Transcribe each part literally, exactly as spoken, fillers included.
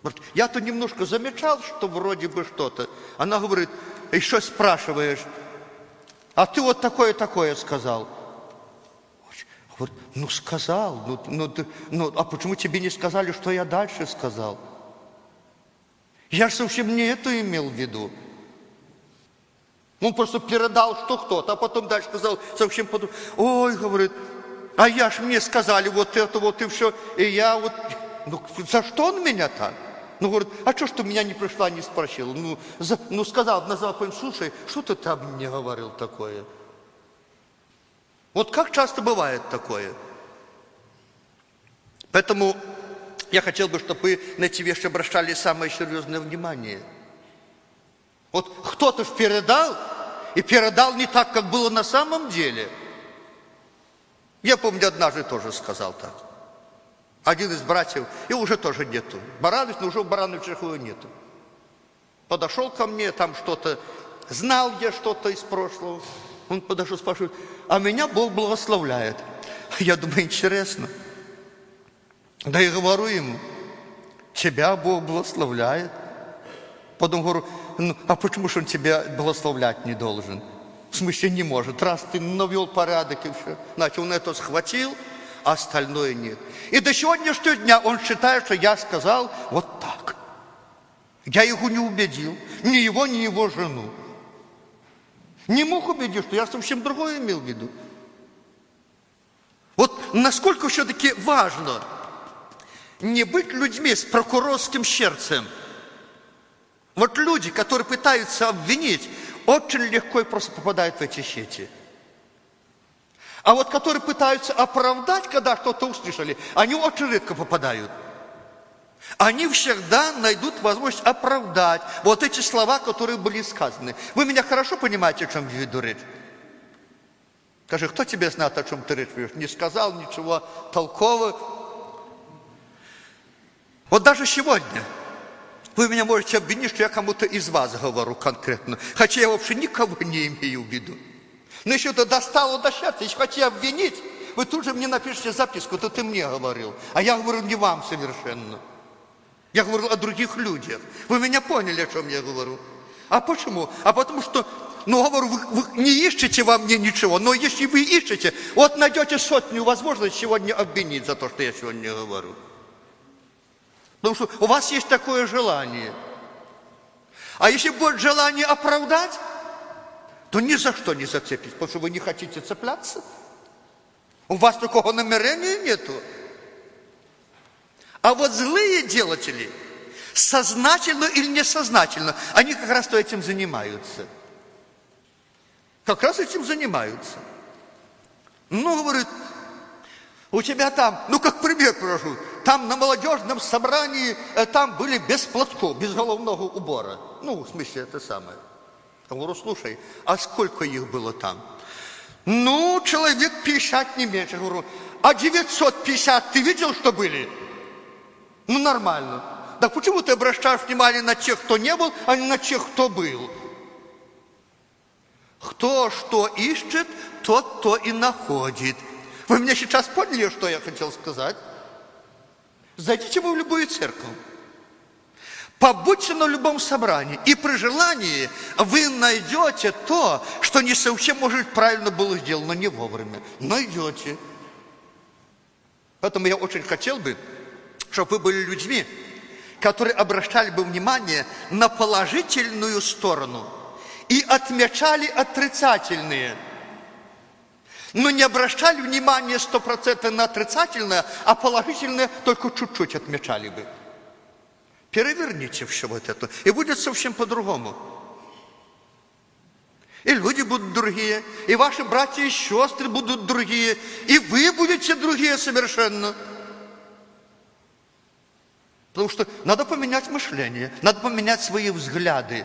Говорит, я-то немножко замечал, что вроде бы что-то. Она говорит, еще спрашиваешь, а ты вот такое-такое сказал. Говорит, ну сказал, ну, ну, ну, а почему тебе не сказали, что я дальше сказал? Я же совсем не это имел в виду. Он просто передал, что кто-то, а потом дальше сказал совсем по-другому. Ой, говорит, а я ж мне сказали вот это вот и все. И я вот, ну за что он меня так? Ну, говорит, а что ж ты меня не пришла, не спросила? Ну, за, ну сказал, назвал, слушай, что ты там мне говорил такое? Вот как часто бывает такое? Поэтому я хотел бы, чтобы вы на эти вещи обращали самое серьезное внимание. Вот кто-то ж передал, и передал не так, как было на самом деле. Я помню, однажды тоже сказал так. Один из братьев, и уже тоже нету. Баранович, но уже у Барановича его нету. Подошел ко мне, там что-то, знал я что-то из прошлого. Он подошел, спрашивает, а меня Бог благословляет. Я думаю, интересно. Да и говорю ему, тебя Бог благословляет. Потом говорю, ну, а почему же он тебя благословлять не должен? В смысле не может. Раз ты навел порядок и все. Значит, он это схватил, а остальное нет. И до сегодняшнего дня он считает, что я сказал вот так. Я его не убедил. Ни его, ни его жену. Не мог убедить, что я совсем другое имел в виду. Вот насколько все-таки важно не быть людьми с прокурорским сердцем. Вот люди, которые пытаются обвинить, очень легко и просто попадают в эти сети. А вот которые пытаются оправдать, когда что-то услышали, они очень редко попадают. Они всегда найдут возможность оправдать вот эти слова, которые были сказаны. Вы меня хорошо понимаете, о чем я веду речь? Скажи, кто тебе знает, о чем ты речь ведешь? Не сказал ничего толкового. Вот даже сегодня вы меня можете обвинить, что я кому-то из вас говорю конкретно. Хотя я вообще никого не имею в виду. Но еще это достало до счастья. Если хотите обвинить, вы тут же мне напишите записку, то ты мне говорил. А я говорю не вам совершенно. Я говорил о других людях. Вы меня поняли, о чем я говорю. А почему? А потому что, ну, говорю, вы, вы не ищете во мне ничего, но если вы ищете, вот найдете сотню возможностей сегодня обвинить за то, что я сегодня говорю. Потому что у вас есть такое желание. А если будет желание оправдать, то ни за что не зацепить, потому что вы не хотите цепляться. У вас такого намерения нету. А вот злые делатели, сознательно или несознательно, они как раз то этим занимаются. Как раз этим занимаются. Ну, говорит, у тебя там, ну, как пример прошу, там на молодежном собрании, там были без платков, без головного убора. Ну, в смысле, это самое. Я говорю, слушай, а сколько их было там? Ну, человек пятьдесят, не меньше. Я говорю, а девятьсот пятьдесят ты видел, что были? Ну, нормально. Так почему ты обращаешь внимание на тех, кто не был, а не на тех, кто был? Кто что ищет, тот то и находит. Вы меня сейчас поняли, что я хотел сказать? Зайдите вы в любую церковь. Побудьте на любом собрании. И при желании вы найдете то, что не совсем, может, правильно было сделано, не вовремя. Найдете. Поэтому я очень хотел бы, чтобы вы были людьми, которые обращали бы внимание на положительную сторону и отмечали отрицательные. Но не обращали внимания сто процентов на отрицательное, а положительное только чуть-чуть отмечали бы. Переверните все вот это, и будет совсем по-другому. И люди будут другие, и ваши братья и сестры будут другие, и вы будете другие совершенно. Потому что надо поменять мышление, надо поменять свои взгляды.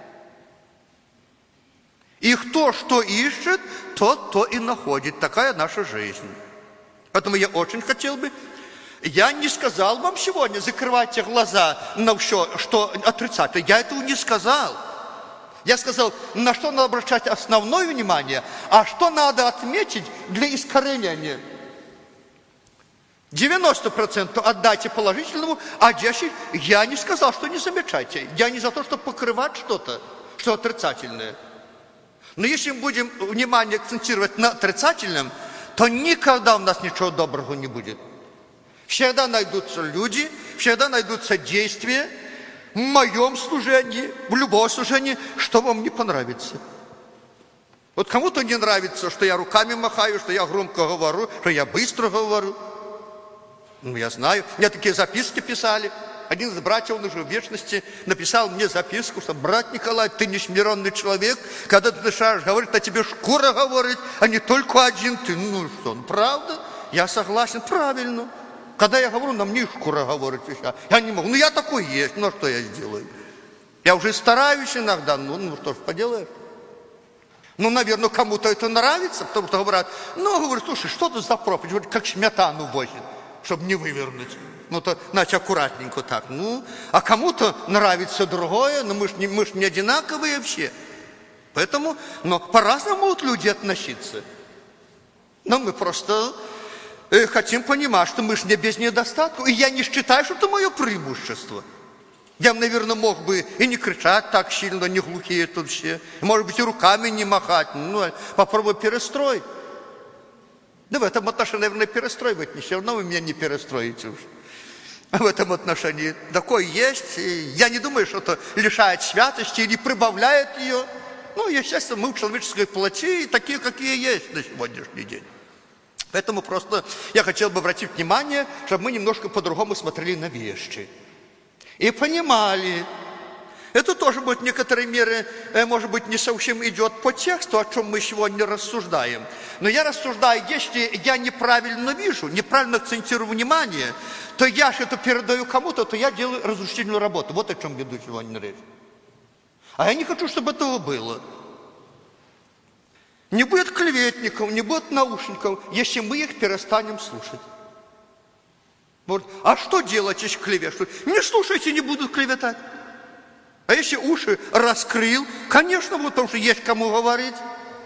И кто что ищет, тот то и находит. Такая наша жизнь. Поэтому я очень хотел бы, я не сказал вам сегодня, закрывайте глаза на все, что отрицательно. Я этого не сказал. Я сказал, на что надо обращать основное внимание, а что надо отметить для искоренения. девяносто процентов отдайте положительному, а десять я не сказал, что не замечайте. Я не за то, чтобы покрывать что-то, что отрицательное. Но если мы будем внимание акцентировать на отрицательном, то никогда у нас ничего доброго не будет. Всегда найдутся люди, всегда найдутся действия в моем служении, в любом служении, что вам не понравится. Вот кому-то не нравится, что я руками махаю, что я громко говорю, что я быстро говорю. Ну, я знаю. Мне такие записки писали. Один из братьев, он уже в вечности, написал мне записку, что брат Николай, ты не смиренный человек, когда ты начинаешь говорить, а тебе шкура говорит, а не только один ты. Ну что, ну правда? Я согласен, правильно. Когда я говорю, на мне шкура говорит, я не могу. Ну я такой есть, ну что я сделаю? Я уже стараюсь иногда, ну, ну что ж поделаешь. Ну, наверное, кому-то это нравится, потому что говорят, ну, говорю, слушай, что это за проповедь? Говорит, как сметану возит, чтобы не вывернуть. Ну, то, значит, аккуратненько так. Ну, а кому-то нравится другое, но мы ж не, мы ж не одинаковые все. Поэтому, но по-разному могут люди относиться. Но мы просто э, хотим понимать, что мы ж не без недостатков. И я не считаю, что это мое преимущество. Я, наверное, мог бы и не кричать так сильно, не глухие тут все. Может быть, и руками не махать. Ну, попробуй перестроить. Да в этом отношении, наверное, перестроивать не все равно вы меня не перестроите уж. В этом отношении такое есть. И я не думаю, что это лишает святости или прибавляет ее. Ну, естественно, мы в человеческой плоти такие, какие есть на сегодняшний день. Поэтому просто я хотел бы обратить внимание, чтобы мы немножко по-другому смотрели на вещи. И понимали, это тоже будет в некоторой мере, может быть, не совсем идет по тексту, о чем мы сегодня рассуждаем. Но я рассуждаю, если я неправильно вижу, неправильно акцентирую внимание, то я же это передаю кому-то, то я делаю разрушительную работу. Вот о чем веду сегодня речь. А я не хочу, чтобы этого было. Не будет клеветников, не будет наушников, если мы их перестанем слушать. Вот. А что делать, если клевещут? Не слушайте, не будут клеветать. А если уши раскрыл, конечно, вот, потому что есть кому говорить.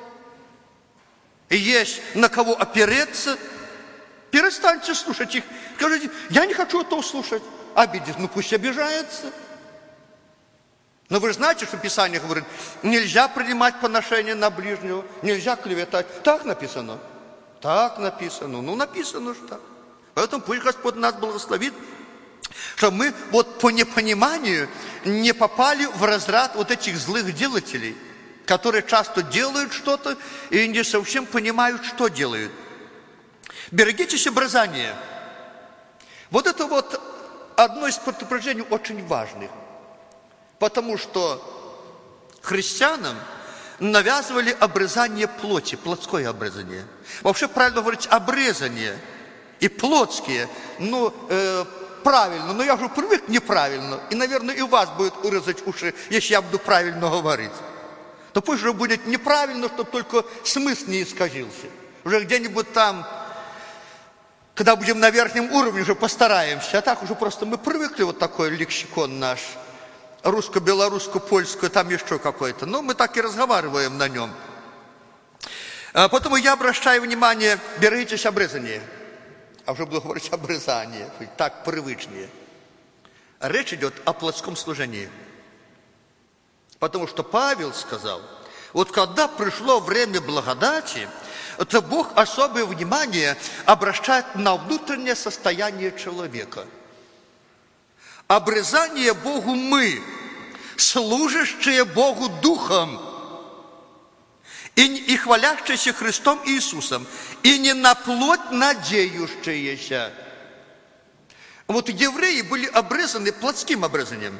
И есть на кого опереться. Перестаньте слушать их. Скажите, я не хочу этого слушать. Обидеть, ну пусть обижается. Но вы же знаете, что Писание говорит, нельзя принимать поношение на ближнего, нельзя клеветать. Так написано? Так написано. Ну, написано же так. Поэтому пусть Господь нас благословит, чтобы мы вот по непониманию не попали в разряд вот этих злых делателей, которые часто делают что-то и не совсем понимают, что делают. Берегитесь обрезания. Вот это вот одно из предупреждений очень важных, потому что христианам навязывали обрезание плоти, плотское обрезание. Вообще правильно говорить обрезание. И плотские, ну, э, правильно, но я уже привык неправильно. И, наверное, и у вас будет урезать уши, если я буду правильно говорить. То пусть же будет неправильно, чтобы только смысл не исказился. Уже где-нибудь там, когда будем на верхнем уровне, уже постараемся. А так уже просто мы привыкли, вот такой лексикон наш, русско-белорусско-польское, там еще какой-то. Но мы так и разговариваем на нем. А потому я обращаю внимание, берегитесь обрезания. А уже буду говорить обрезание, так привычнее. Речь идет о плотском служении. Потому что Павел сказал, вот когда пришло время благодати, то Бог особое внимание обращает на внутреннее состояние человека. Обрезание Богу мы, служащие Богу Духом, И, и хвалящиеся Христом Иисусом, и не на плоть надеющиеся. Вот евреи были обрезаны плотским обрезанием.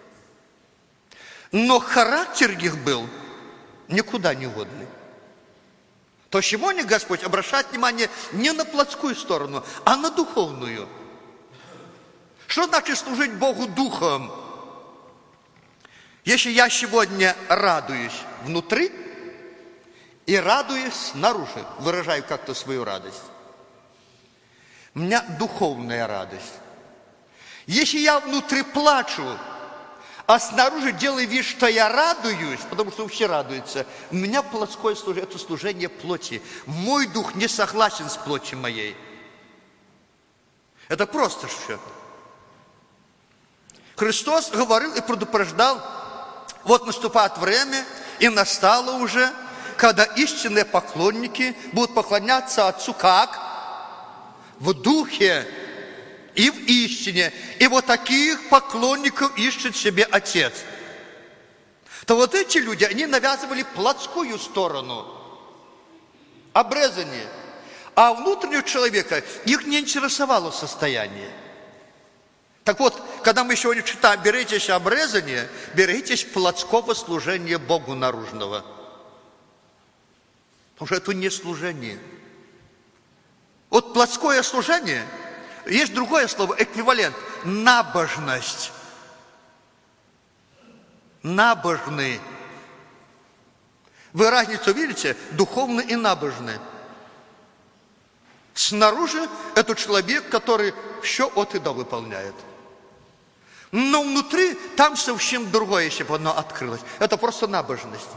Но характер их был никуда не годный. То сегодня Господь обращает внимание не на плотскую сторону, а на духовную. Что значит служить Богу Духом? Если я сегодня радуюсь внутри, и радуюсь снаружи, выражаю как-то свою радость. У меня духовная радость. Если я внутри плачу, а снаружи делаю вид, что я радуюсь, потому что все радуются, у меня плотское служение, это служение плоти. Мой дух не согласен с плотью моей. Это просто все. Христос говорил и предупреждал, вот наступает время, и настало уже, когда истинные поклонники будут поклоняться Отцу как? В духе и в истине. И вот таких поклонников ищет себе Отец. То вот эти люди, они навязывали плотскую сторону, обрезание. А внутреннего человека их не интересовало состояние. Так вот, когда мы сегодня читаем, беритесь обрезание, беритесь плотского служения Богу наружного. Потому что это не служение. Вот плотское служение, есть другое слово, эквивалент, набожность. Набожный. Вы разницу видите? Духовный и набожный. Снаружи это человек, который все от и до выполняет. Но внутри там совсем другое, если бы оно открылось. Это просто набожность.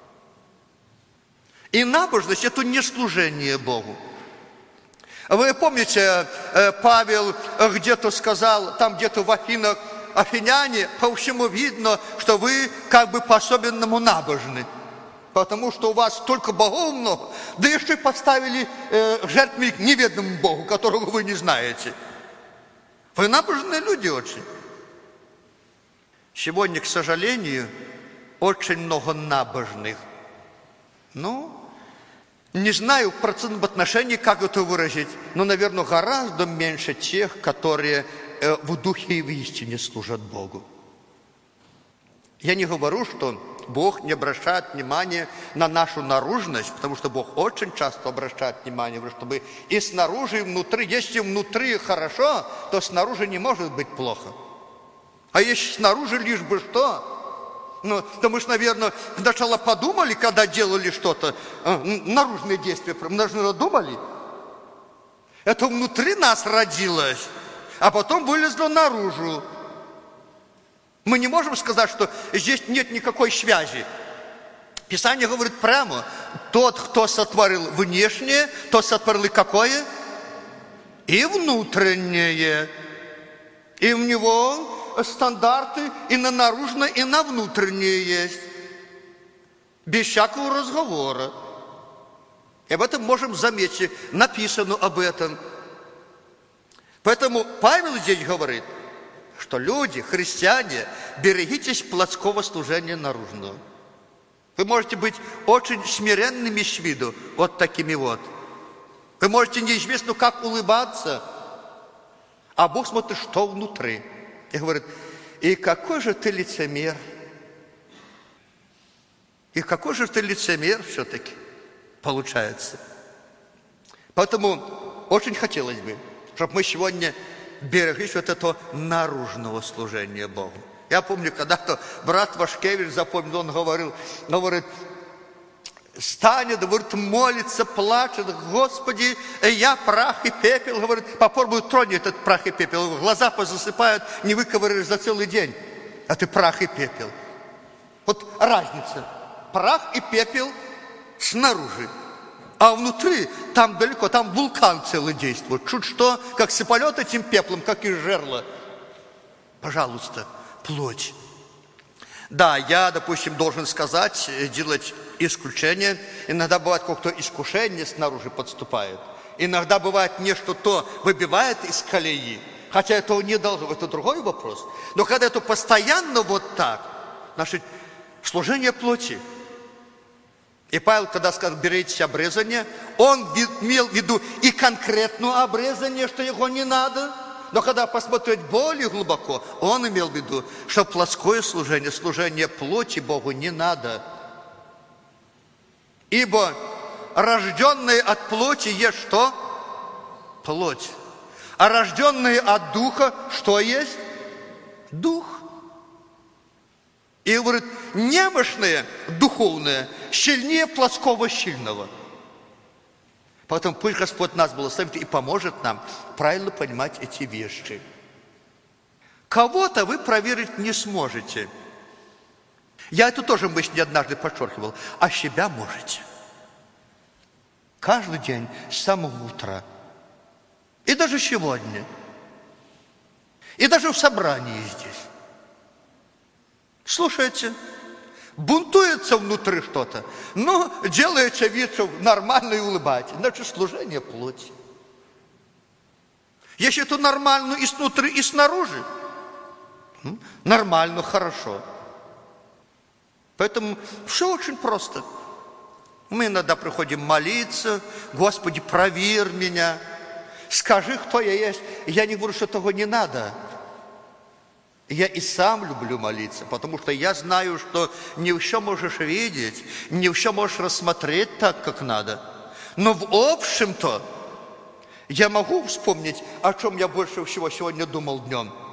И набожность – это не служение Богу. Вы помните, Павел где-то сказал, там где-то в Афинах, афиняне, по всему видно, что вы как бы по-особенному набожны. Потому что у вас столько богов много, да еще и поставили э, жертвенник неведомому Богу, которого вы не знаете. Вы набожные люди очень. Сегодня, к сожалению, очень много набожных. Ну, не знаю в процентном отношении, как это выразить, но, наверное, гораздо меньше тех, которые э, в духе и в истине служат Богу. Я не говорю, что Бог не обращает внимания на нашу наружность, потому что Бог очень часто обращает внимание, чтобы и снаружи, и внутри. Если внутри хорошо, то снаружи не может быть плохо. А если снаружи лишь бы что, ну, то мы же, наверное, сначала подумали, когда делали что-то, наружные действия, мы даже думали. Это внутри нас родилось, а потом вылезло наружу. Мы не можем сказать, что здесь нет никакой связи. Писание говорит прямо, тот, кто сотворил внешнее, тот сотворил и какое? И внутреннее. И у него стандарты и на наружное, и на внутреннее есть. Без всякого разговора. И об этом можем заметить, написано об этом. Поэтому Павел здесь говорит, что люди, христиане, берегитесь плотского служения наружного. Вы можете быть очень смиренными с виду, вот такими вот. Вы можете неизвестно как улыбаться, а Бог смотрит, что внутри. И говорит, и какой же ты лицемер. И какой же ты лицемер все-таки получается. Поэтому очень хотелось бы, чтобы мы сегодня береглись вот этого наружного служения Богу. Я помню, когда-то брат Вашкевич запомнил, он говорил, говорит, станет, говорит, молится, плачет, Господи, я прах и пепел, говорит, попробуй тронь этот прах и пепел, глаза позасыпают, не выковыряешь за целый день, а ты прах и пепел. Вот разница, прах и пепел снаружи. А внутри, там далеко, там вулкан целый действует. Чуть что, как сыпанет этим пеплом, как из жерла. Пожалуйста, плоть. Да, я, допустим, должен сказать, делать исключение. Иногда бывает, как-то искушение снаружи подступает. Иногда бывает нечто то выбивает из колеи. Хотя этого не должно, это другой вопрос. Но когда это постоянно вот так, значит, служение плоти. И Павел, когда сказал, беритесь обрезание, он имел в виду и конкретное обрезание, что его не надо. Но когда посмотреть более глубоко, он имел в виду, что плотское служение, служение плоти Богу не надо. Ибо рожденные от плоти есть что? Плоть. А рожденные от духа что есть? Дух. И говорит, немощные, духовные, сильнее плотского сильного. Поэтому пусть Господь нас благословит и поможет нам правильно понимать эти вещи. Кого-то вы проверить не сможете. Я это тоже мысль не однажды подчеркивал. А себя можете. Каждый день с самого утра. И даже сегодня. И даже в собрании здесь. Слушайте, бунтуется внутри что-то, но делается вид, что нормально и улыбается. Значит, служение плоти. Если это нормально и снутри, и снаружи, нормально, хорошо. Поэтому все очень просто. Мы иногда приходим молиться: Господи, проверь меня, скажи, кто я есть. Я не говорю, что того не надо. Я и сам люблю молиться, потому что я знаю, что не все можешь видеть, не все можешь рассмотреть так, как надо. Но в общем-то я могу вспомнить, о чем я больше всего сегодня думал днем.